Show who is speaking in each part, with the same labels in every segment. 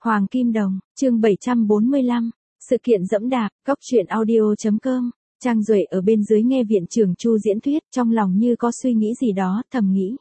Speaker 1: Hoàng Kim Đồng, chương 745, sự kiện dẫm đạp, góc truyện audio.com. Trang Duệ ở bên dưới nghe viện trưởng Chu diễn thuyết, trong lòng như có suy nghĩ gì đó, thầm nghĩ.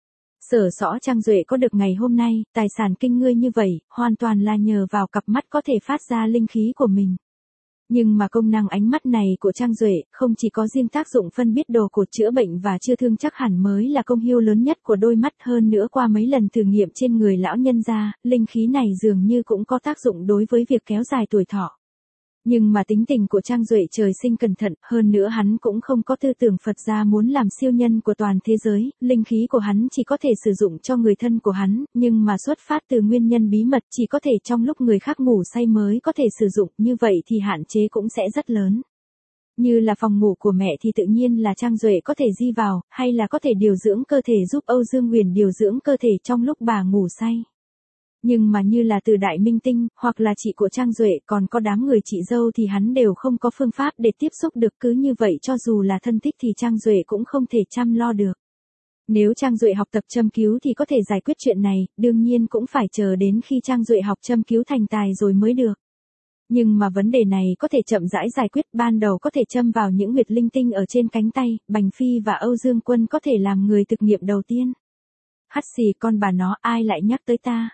Speaker 1: Sở dõ Trang Duệ có được ngày hôm nay, tài sản kinh ngươi như vậy, hoàn toàn là nhờ vào cặp mắt có thể phát ra linh khí của mình. Nhưng mà công năng ánh mắt này của Trang Duệ, không chỉ có riêng tác dụng phân biết đồ cột chữa bệnh và chữa thương chắc hẳn mới là công hiệu lớn nhất của đôi mắt, hơn nữa qua mấy lần thử nghiệm trên người lão nhân gia, linh khí này dường như cũng có tác dụng đối với việc kéo dài tuổi thọ. Nhưng mà tính tình của Trang Duệ trời sinh cẩn thận, hơn nữa hắn cũng không có tư tưởng Phật gia muốn làm siêu nhân của toàn thế giới, linh khí của hắn chỉ có thể sử dụng cho người thân của hắn, nhưng mà xuất phát từ nguyên nhân bí mật chỉ có thể trong lúc người khác ngủ say mới có thể sử dụng, như vậy thì hạn chế cũng sẽ rất lớn. Như là phòng ngủ của mẹ thì tự nhiên là Trang Duệ có thể di vào, hay là có thể điều dưỡng cơ thể giúp Âu Dương Huyền điều dưỡng cơ thể trong lúc bà ngủ say. Nhưng mà như là từ Đại Minh Tinh, hoặc là chị của Trang Duệ còn có đám người chị dâu thì hắn đều không có phương pháp để tiếp xúc được, cứ như vậy cho dù là thân thích thì Trang Duệ cũng không thể chăm lo được. Nếu Trang Duệ học tập châm cứu thì có thể giải quyết chuyện này, đương nhiên cũng phải chờ đến khi Trang Duệ học châm cứu thành tài rồi mới được. Nhưng mà vấn đề này có thể chậm rãi giải quyết, ban đầu có thể châm vào những huyệt linh tinh ở trên cánh tay, Bành Phi và Âu Dương Quân có thể làm người thực nghiệm đầu tiên. Hắt xì con bà nó, ai lại nhắc tới ta?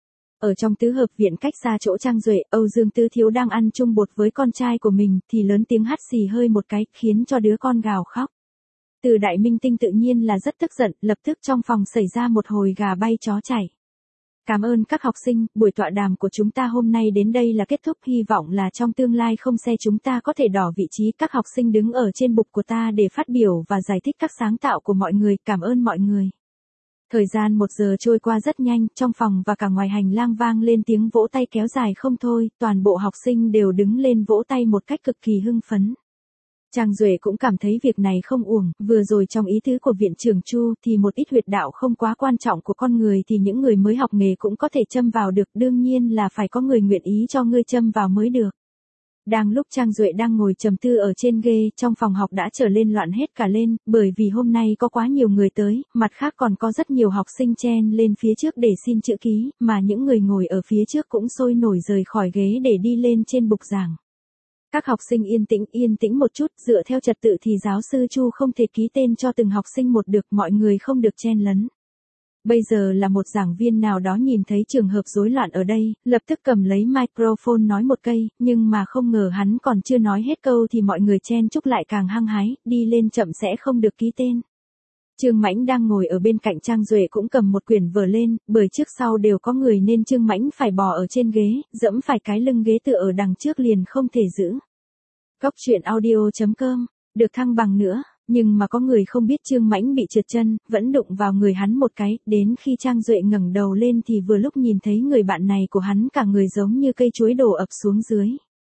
Speaker 1: Ở trong tứ hợp viện cách xa chỗ Trang Duệ, Âu Dương Tư Thiếu đang ăn chung bột với con trai của mình, thì lớn tiếng hắt xì hơi một cái, khiến cho đứa con gào khóc. Từ Đại Minh Tinh tự nhiên là rất tức giận, lập tức trong phòng xảy ra một hồi gà bay chó chảy. Cảm ơn các học sinh, buổi tọa đàm của chúng ta hôm nay đến đây là kết thúc, hy vọng là trong tương lai không xe chúng ta có thể đỏ vị trí. Các học sinh đứng ở trên bục của ta để phát biểu và giải thích các sáng tạo của mọi người, cảm ơn mọi người. Thời gian 1 giờ trôi qua rất nhanh, trong phòng và cả ngoài hành lang vang lên tiếng vỗ tay kéo dài không thôi, toàn bộ học sinh đều đứng lên vỗ tay một cách cực kỳ hưng phấn. Trang Duệ cũng cảm thấy việc này không uổng, vừa rồi trong ý tứ của viện trưởng Chu thì một ít huyệt đạo không quá quan trọng của con người thì những người mới học nghề cũng có thể châm vào được, đương nhiên là phải có người nguyện ý cho ngươi châm vào mới được. Đang lúc Trang Duệ đang ngồi trầm tư ở trên ghê, trong phòng học đã trở lên loạn hết cả lên, bởi vì hôm nay có quá nhiều người tới, mặt khác còn có rất nhiều học sinh chen lên phía trước để xin chữ ký, mà những người ngồi ở phía trước cũng sôi nổi rời khỏi ghế để đi lên trên bục giảng. Các học sinh yên tĩnh một chút, dựa theo trật tự thì giáo sư Chu không thể ký tên cho từng học sinh một được, mọi người không được chen lấn. Bây giờ là một giảng viên nào đó nhìn thấy trường hợp rối loạn ở đây, lập tức cầm lấy microphone nói một cây, nhưng mà không ngờ hắn còn chưa nói hết câu thì mọi người chen chúc lại càng hăng hái, đi lên chậm sẽ không được ký tên. Trương Mãnh đang ngồi ở bên cạnh Trang Duệ cũng cầm một quyển vở lên, bởi trước sau đều có người nên Trương Mãnh phải bò ở trên ghế, dẫm phải cái lưng ghế tựa ở đằng trước liền không thể giữ. Góc truyện audio.com, được thăng bằng nữa. Nhưng mà có người không biết Trương Mãnh bị trượt chân, vẫn đụng vào người hắn một cái, đến khi Trang Duệ ngẩng đầu lên thì vừa lúc nhìn thấy người bạn này của hắn cả người giống như cây chuối đổ ập xuống dưới.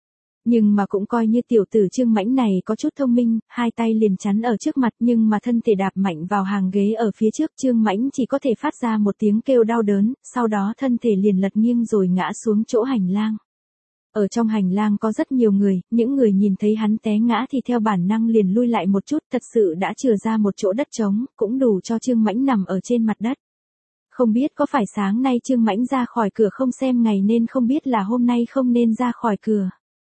Speaker 1: Nhưng mà cũng coi như tiểu tử Trương Mãnh này có chút thông minh, hai tay liền chắn ở trước mặt nhưng mà thân thể đạp mạnh vào hàng ghế ở phía trước, Trương Mãnh chỉ có thể phát ra một tiếng kêu đau đớn, sau đó thân thể liền lật nghiêng rồi ngã xuống chỗ hành lang. Ở trong hành lang có rất nhiều người, những người nhìn thấy hắn té ngã thì theo bản năng liền lui lại một chút, thật sự đã chừa ra một chỗ đất trống, cũng đủ cho Trương Mãnh nằm ở trên mặt đất. Không biết có phải sáng nay Trương Mãnh ra khỏi cửa không xem ngày nên không biết là hôm nay không nên ra khỏi cửa.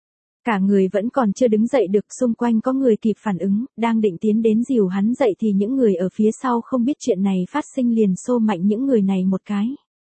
Speaker 1: Cả người vẫn còn chưa đứng dậy được, xung quanh có người kịp phản ứng, đang định tiến đến dìu hắn dậy thì những người ở phía sau không biết chuyện này phát sinh liền xô mạnh những người này một cái.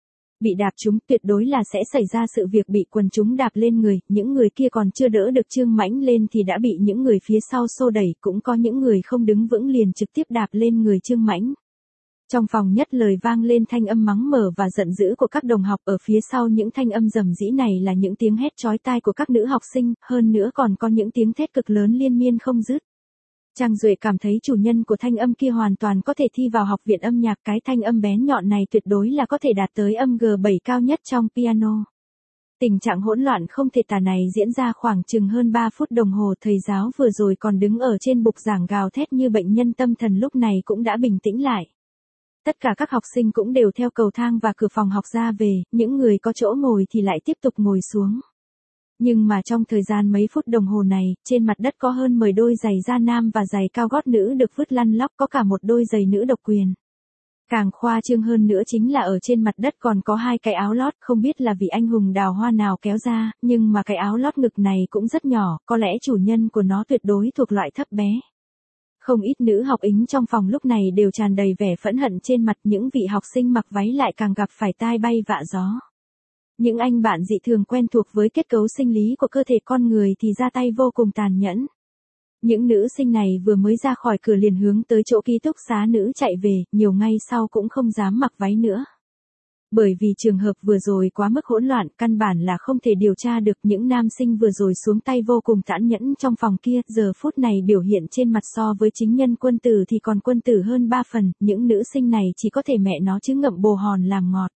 Speaker 1: Bị đạp trúng tuyệt đối là sẽ xảy ra sự việc bị quần chúng đạp lên người, những người kia còn chưa đỡ được Trương Mãnh lên thì đã bị những người phía sau xô đẩy, cũng có những người không đứng vững liền trực tiếp đạp lên người Trương Mãnh. Trong phòng nhất lời vang lên thanh âm mắng mỏ và giận dữ của các đồng học, ở phía sau những thanh âm rầm rĩ này là những tiếng hét chói tai của các nữ học sinh, hơn nữa còn có những tiếng thét cực lớn liên miên không dứt. Trang Duệ cảm thấy chủ nhân của thanh âm kia hoàn toàn có thể thi vào học viện âm nhạc, cái thanh âm bén nhọn này tuyệt đối là có thể đạt tới âm G7 cao nhất trong piano. Tình trạng hỗn loạn không thể tả này diễn ra khoảng chừng hơn 3 phút đồng hồ, thầy giáo vừa rồi còn đứng ở trên bục giảng gào thét như bệnh nhân tâm thần lúc này cũng đã bình tĩnh lại. Tất cả các học sinh cũng đều theo cầu thang và cửa phòng học ra về, những người có chỗ ngồi thì lại tiếp tục ngồi xuống. Nhưng mà trong thời gian mấy phút đồng hồ này, trên mặt đất có hơn 10 đôi giày da nam và giày cao gót nữ được vứt lăn lóc, có cả một đôi giày nữ độc quyền. Càng khoa trương hơn nữa chính là ở trên mặt đất còn có 2 cái áo lót, không biết là vị anh hùng đào hoa nào kéo ra, nhưng mà cái áo lót ngực này cũng rất nhỏ, có lẽ chủ nhân của nó tuyệt đối thuộc loại thấp bé. Không ít nữ học ính trong phòng lúc này đều tràn đầy vẻ phẫn hận trên mặt, những vị học sinh mặc váy lại càng gặp phải tai bay vạ gió. Những anh bạn dị thường quen thuộc với kết cấu sinh lý của cơ thể con người thì ra tay vô cùng tàn nhẫn. Những nữ sinh này vừa mới ra khỏi cửa liền hướng tới chỗ ký túc xá nữ chạy về, nhiều ngày sau cũng không dám mặc váy nữa. Bởi vì trường hợp vừa rồi quá mức hỗn loạn, căn bản là không thể điều tra được, những nam sinh vừa rồi xuống tay vô cùng tàn nhẫn trong phòng kia, giờ phút này biểu hiện trên mặt so với chính nhân quân tử thì còn quân tử hơn 3 phần, những nữ sinh này chỉ có thể mẹ nó chứ ngậm bồ hòn làm ngọt.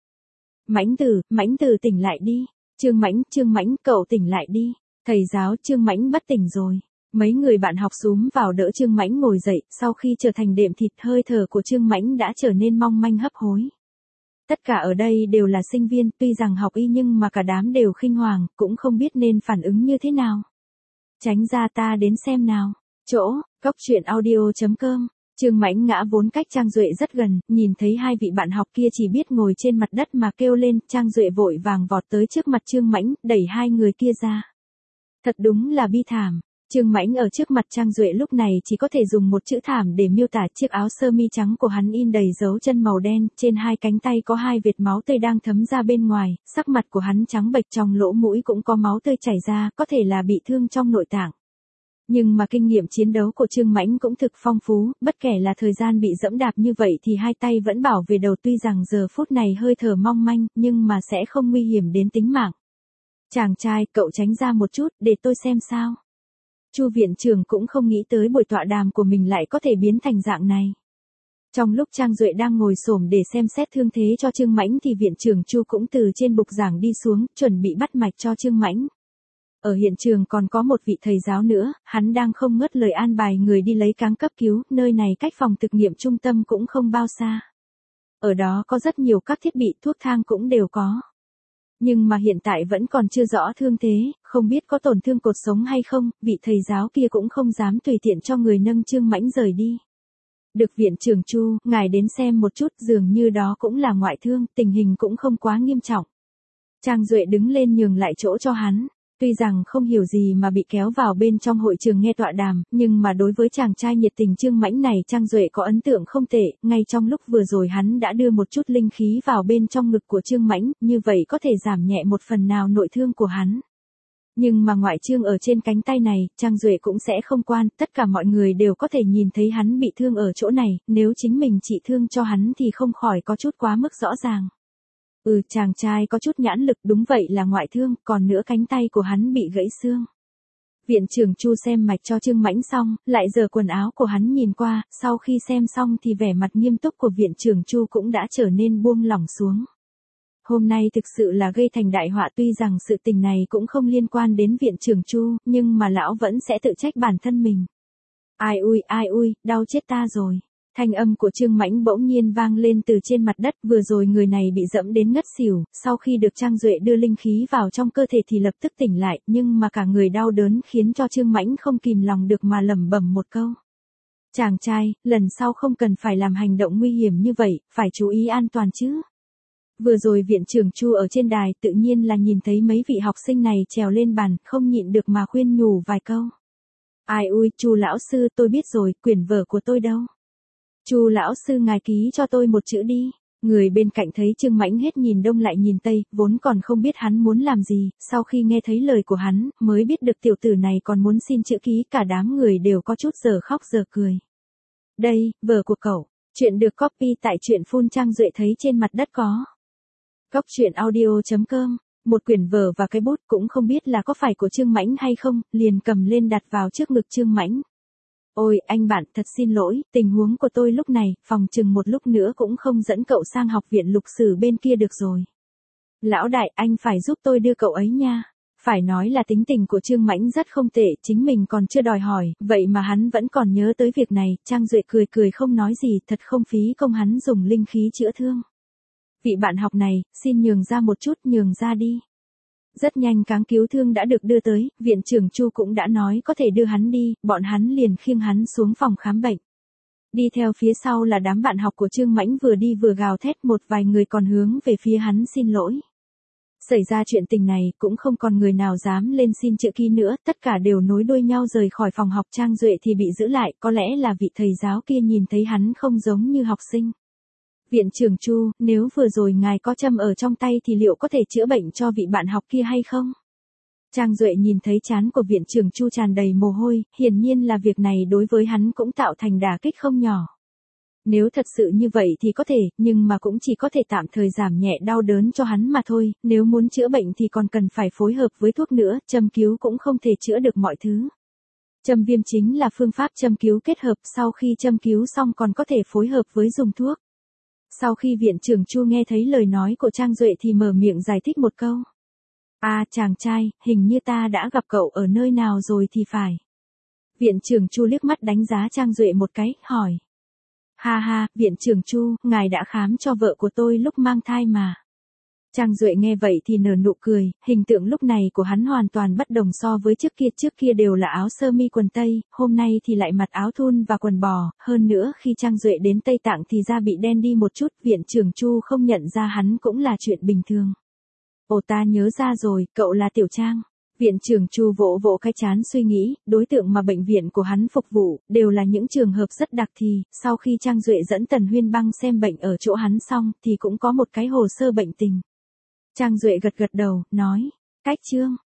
Speaker 1: Mãnh Tử tỉnh lại đi. Trương Mãnh, cậu tỉnh lại đi. Thầy giáo, Trương Mãnh bất tỉnh rồi. Mấy người bạn học xúm vào đỡ Trương Mãnh ngồi dậy, sau khi trở thành đệm thịt, hơi thở của Trương Mãnh đã trở nên mong manh hấp hối. Tất cả ở đây đều là sinh viên, tuy rằng học y nhưng mà cả đám đều khinh hoàng, cũng không biết nên phản ứng như thế nào. Tránh ra, ta đến xem nào. Chỗ, coctruyện.audio.com. Trương Mãnh ngã vốn cách Trang Duệ rất gần, nhìn thấy 2 vị bạn học kia chỉ biết ngồi trên mặt đất mà kêu lên, Trang Duệ vội vàng vọt tới trước mặt Trương Mãnh, đẩy 2 người kia ra. Thật đúng là bi thảm. Trương Mãnh ở trước mặt Trang Duệ lúc này chỉ có thể dùng một chữ thảm để miêu tả, chiếc áo sơ mi trắng của hắn in đầy dấu chân màu đen, trên 2 cánh tay có 2 vệt máu tươi đang thấm ra bên ngoài, sắc mặt của hắn trắng bệch, trong lỗ mũi cũng có máu tươi chảy ra, có thể là bị thương trong nội tạng. Nhưng mà kinh nghiệm chiến đấu của Trương Mãnh cũng thực phong phú, bất kể là thời gian bị dẫm đạp như vậy thì 2 tay vẫn bảo vệ đầu, tuy rằng giờ phút này hơi thở mong manh, nhưng mà sẽ không nguy hiểm đến tính mạng. Chàng trai, cậu tránh ra một chút, để tôi xem sao. Chu viện trưởng cũng không nghĩ tới buổi tọa đàm của mình lại có thể biến thành dạng này. Trong lúc Trang Duệ đang ngồi xổm để xem xét thương thế cho Trương Mãnh thì viện trưởng Chu cũng từ trên bục giảng đi xuống, chuẩn bị bắt mạch cho Trương Mãnh. Ở hiện trường còn có một vị thầy giáo nữa, hắn đang không ngớt lời an bài người đi lấy cáng cấp cứu, nơi này cách phòng thực nghiệm trung tâm cũng không bao xa. Ở đó có rất nhiều các thiết bị, thuốc thang cũng đều có. Nhưng mà hiện tại vẫn còn chưa rõ thương thế, không biết có tổn thương cột sống hay không, vị thầy giáo kia cũng không dám tùy tiện cho người nâng Trương Mãnh rời đi. Được viện trưởng Chu, ngài đến xem một chút, dường như đó cũng là ngoại thương, tình hình cũng không quá nghiêm trọng. Trang Duệ đứng lên nhường lại chỗ cho hắn. Tuy rằng không hiểu gì mà bị kéo vào bên trong hội trường nghe tọa đàm, nhưng mà đối với chàng trai nhiệt tình Trương Mãnh này Trang Duệ có ấn tượng không tệ, ngay trong lúc vừa rồi hắn đã đưa một chút linh khí vào bên trong ngực của Trương Mãnh, như vậy có thể giảm nhẹ một phần nào nội thương của hắn. Nhưng mà ngoại trương ở trên cánh tay này, Trang Duệ cũng sẽ không quan, tất cả mọi người đều có thể nhìn thấy hắn bị thương ở chỗ này, nếu chính mình trị thương cho hắn thì không khỏi có chút quá mức rõ ràng. Chàng trai có chút nhãn lực, đúng vậy là ngoại thương, còn nữa cánh tay của hắn bị gãy xương. Viện trưởng Chu xem mạch cho Trương Mãnh xong, lại giở quần áo của hắn nhìn qua, sau khi xem xong thì vẻ mặt nghiêm túc của viện trưởng Chu cũng đã trở nên buông lỏng xuống. Hôm nay thực sự là gây thành đại họa, tuy rằng sự tình này cũng không liên quan đến viện trưởng Chu, nhưng mà lão vẫn sẽ tự trách bản thân mình. Ai ui, đau chết ta rồi. Thanh âm của Trương Mãnh bỗng nhiên vang lên từ trên mặt đất, vừa rồi người này bị dẫm đến ngất xỉu, sau khi được Trang Duệ đưa linh khí vào trong cơ thể thì lập tức tỉnh lại, nhưng mà cả người đau đớn khiến cho Trương Mãnh không kìm lòng được mà lẩm bẩm một câu. Chàng trai, lần sau không cần phải làm hành động nguy hiểm như vậy, phải chú ý an toàn chứ. Vừa rồi viện trưởng Chu ở trên đài tự nhiên là nhìn thấy mấy vị học sinh này trèo lên bàn, không nhịn được mà khuyên nhủ vài câu. Ai ui, Chu lão sư, tôi biết rồi, quyển vở của tôi đâu? Chu lão sư ngài ký cho tôi một chữ đi. Người bên cạnh thấy Trương Mãnh hết nhìn đông lại nhìn tây, vốn còn không biết hắn muốn làm gì, sau khi nghe thấy lời của hắn, mới biết được tiểu tử này còn muốn xin chữ ký, cả đám người đều có chút giờ khóc giờ cười. Đây, vở của cậu. Chuyện được copy tại truyện Phun Trang Duệ thấy trên mặt đất có. Coctruyện.audio.com. Một quyển vở và cái bút, cũng không biết là có phải của Trương Mãnh hay không, liền cầm lên đặt vào trước ngực Trương Mãnh. Ôi, anh bạn, thật xin lỗi, tình huống của tôi lúc này, phòng chừng một lúc nữa cũng không dẫn cậu sang học viện lục sử bên kia được rồi. Lão đại, anh phải giúp tôi đưa cậu ấy nha. Phải nói là tính tình của Trương Mãnh rất không tệ, chính mình còn chưa đòi hỏi, vậy mà hắn vẫn còn nhớ tới việc này, Trang Duệ cười cười không nói gì, thật không phí công hắn dùng linh khí chữa thương. Vị bạn học này, xin nhường ra một chút, nhường ra đi. Rất nhanh cáng cứu thương đã được đưa tới, viện trưởng Chu cũng đã nói có thể đưa hắn đi, bọn hắn liền khiêng hắn xuống phòng khám bệnh. Đi theo phía sau là đám bạn học của Trương Mãnh vừa đi vừa gào thét, một vài người còn hướng về phía hắn xin lỗi. Xảy ra chuyện tình này cũng không còn người nào dám lên xin chữ ký nữa, tất cả đều nối đuôi nhau rời khỏi phòng học. Trang Duệ thì bị giữ lại, có lẽ là vị thầy giáo kia nhìn thấy hắn không giống như học sinh. Viện trưởng Chu, nếu vừa rồi ngài có châm ở trong tay thì liệu có thể chữa bệnh cho vị bạn học kia hay không? Trang Duệ nhìn thấy trán của viện trưởng Chu tràn đầy mồ hôi, hiển nhiên là việc này đối với hắn cũng tạo thành đả kích không nhỏ. Nếu thật sự như vậy thì có thể, nhưng mà cũng chỉ có thể tạm thời giảm nhẹ đau đớn cho hắn mà thôi, nếu muốn chữa bệnh thì còn cần phải phối hợp với thuốc nữa, châm cứu cũng không thể chữa được mọi thứ. Châm viêm chính là phương pháp châm cứu kết hợp, sau khi châm cứu xong còn có thể phối hợp với dùng thuốc. Sau khi viện trưởng Chu nghe thấy lời nói của Trang Duệ thì mở miệng giải thích một câu. Chàng trai, hình như ta đã gặp cậu ở nơi nào rồi thì phải. Viện trưởng Chu liếc mắt đánh giá Trang Duệ một cái, hỏi. Ha, viện trưởng Chu, ngài đã khám cho vợ của tôi lúc mang thai mà. Trang Duệ nghe vậy thì nở nụ cười, hình tượng lúc này của hắn hoàn toàn bất đồng so với trước kia đều là áo sơ mi quần tây, hôm nay thì lại mặc áo thun và quần bò, hơn nữa khi Trang Duệ đến Tây Tạng thì da bị đen đi một chút, viện trưởng Chu không nhận ra hắn cũng là chuyện bình thường. Ồ, ta nhớ ra rồi, cậu là Tiểu Trang. Viện trưởng Chu vỗ vỗ cái trán suy nghĩ, đối tượng mà bệnh viện của hắn phục vụ, đều là những trường hợp rất đặc thì, sau khi Trang Duệ dẫn Tần Huyên Băng xem bệnh ở chỗ hắn xong, thì cũng có một cái hồ sơ bệnh tình. Trang Duệ gật đầu, nói, cách Trương,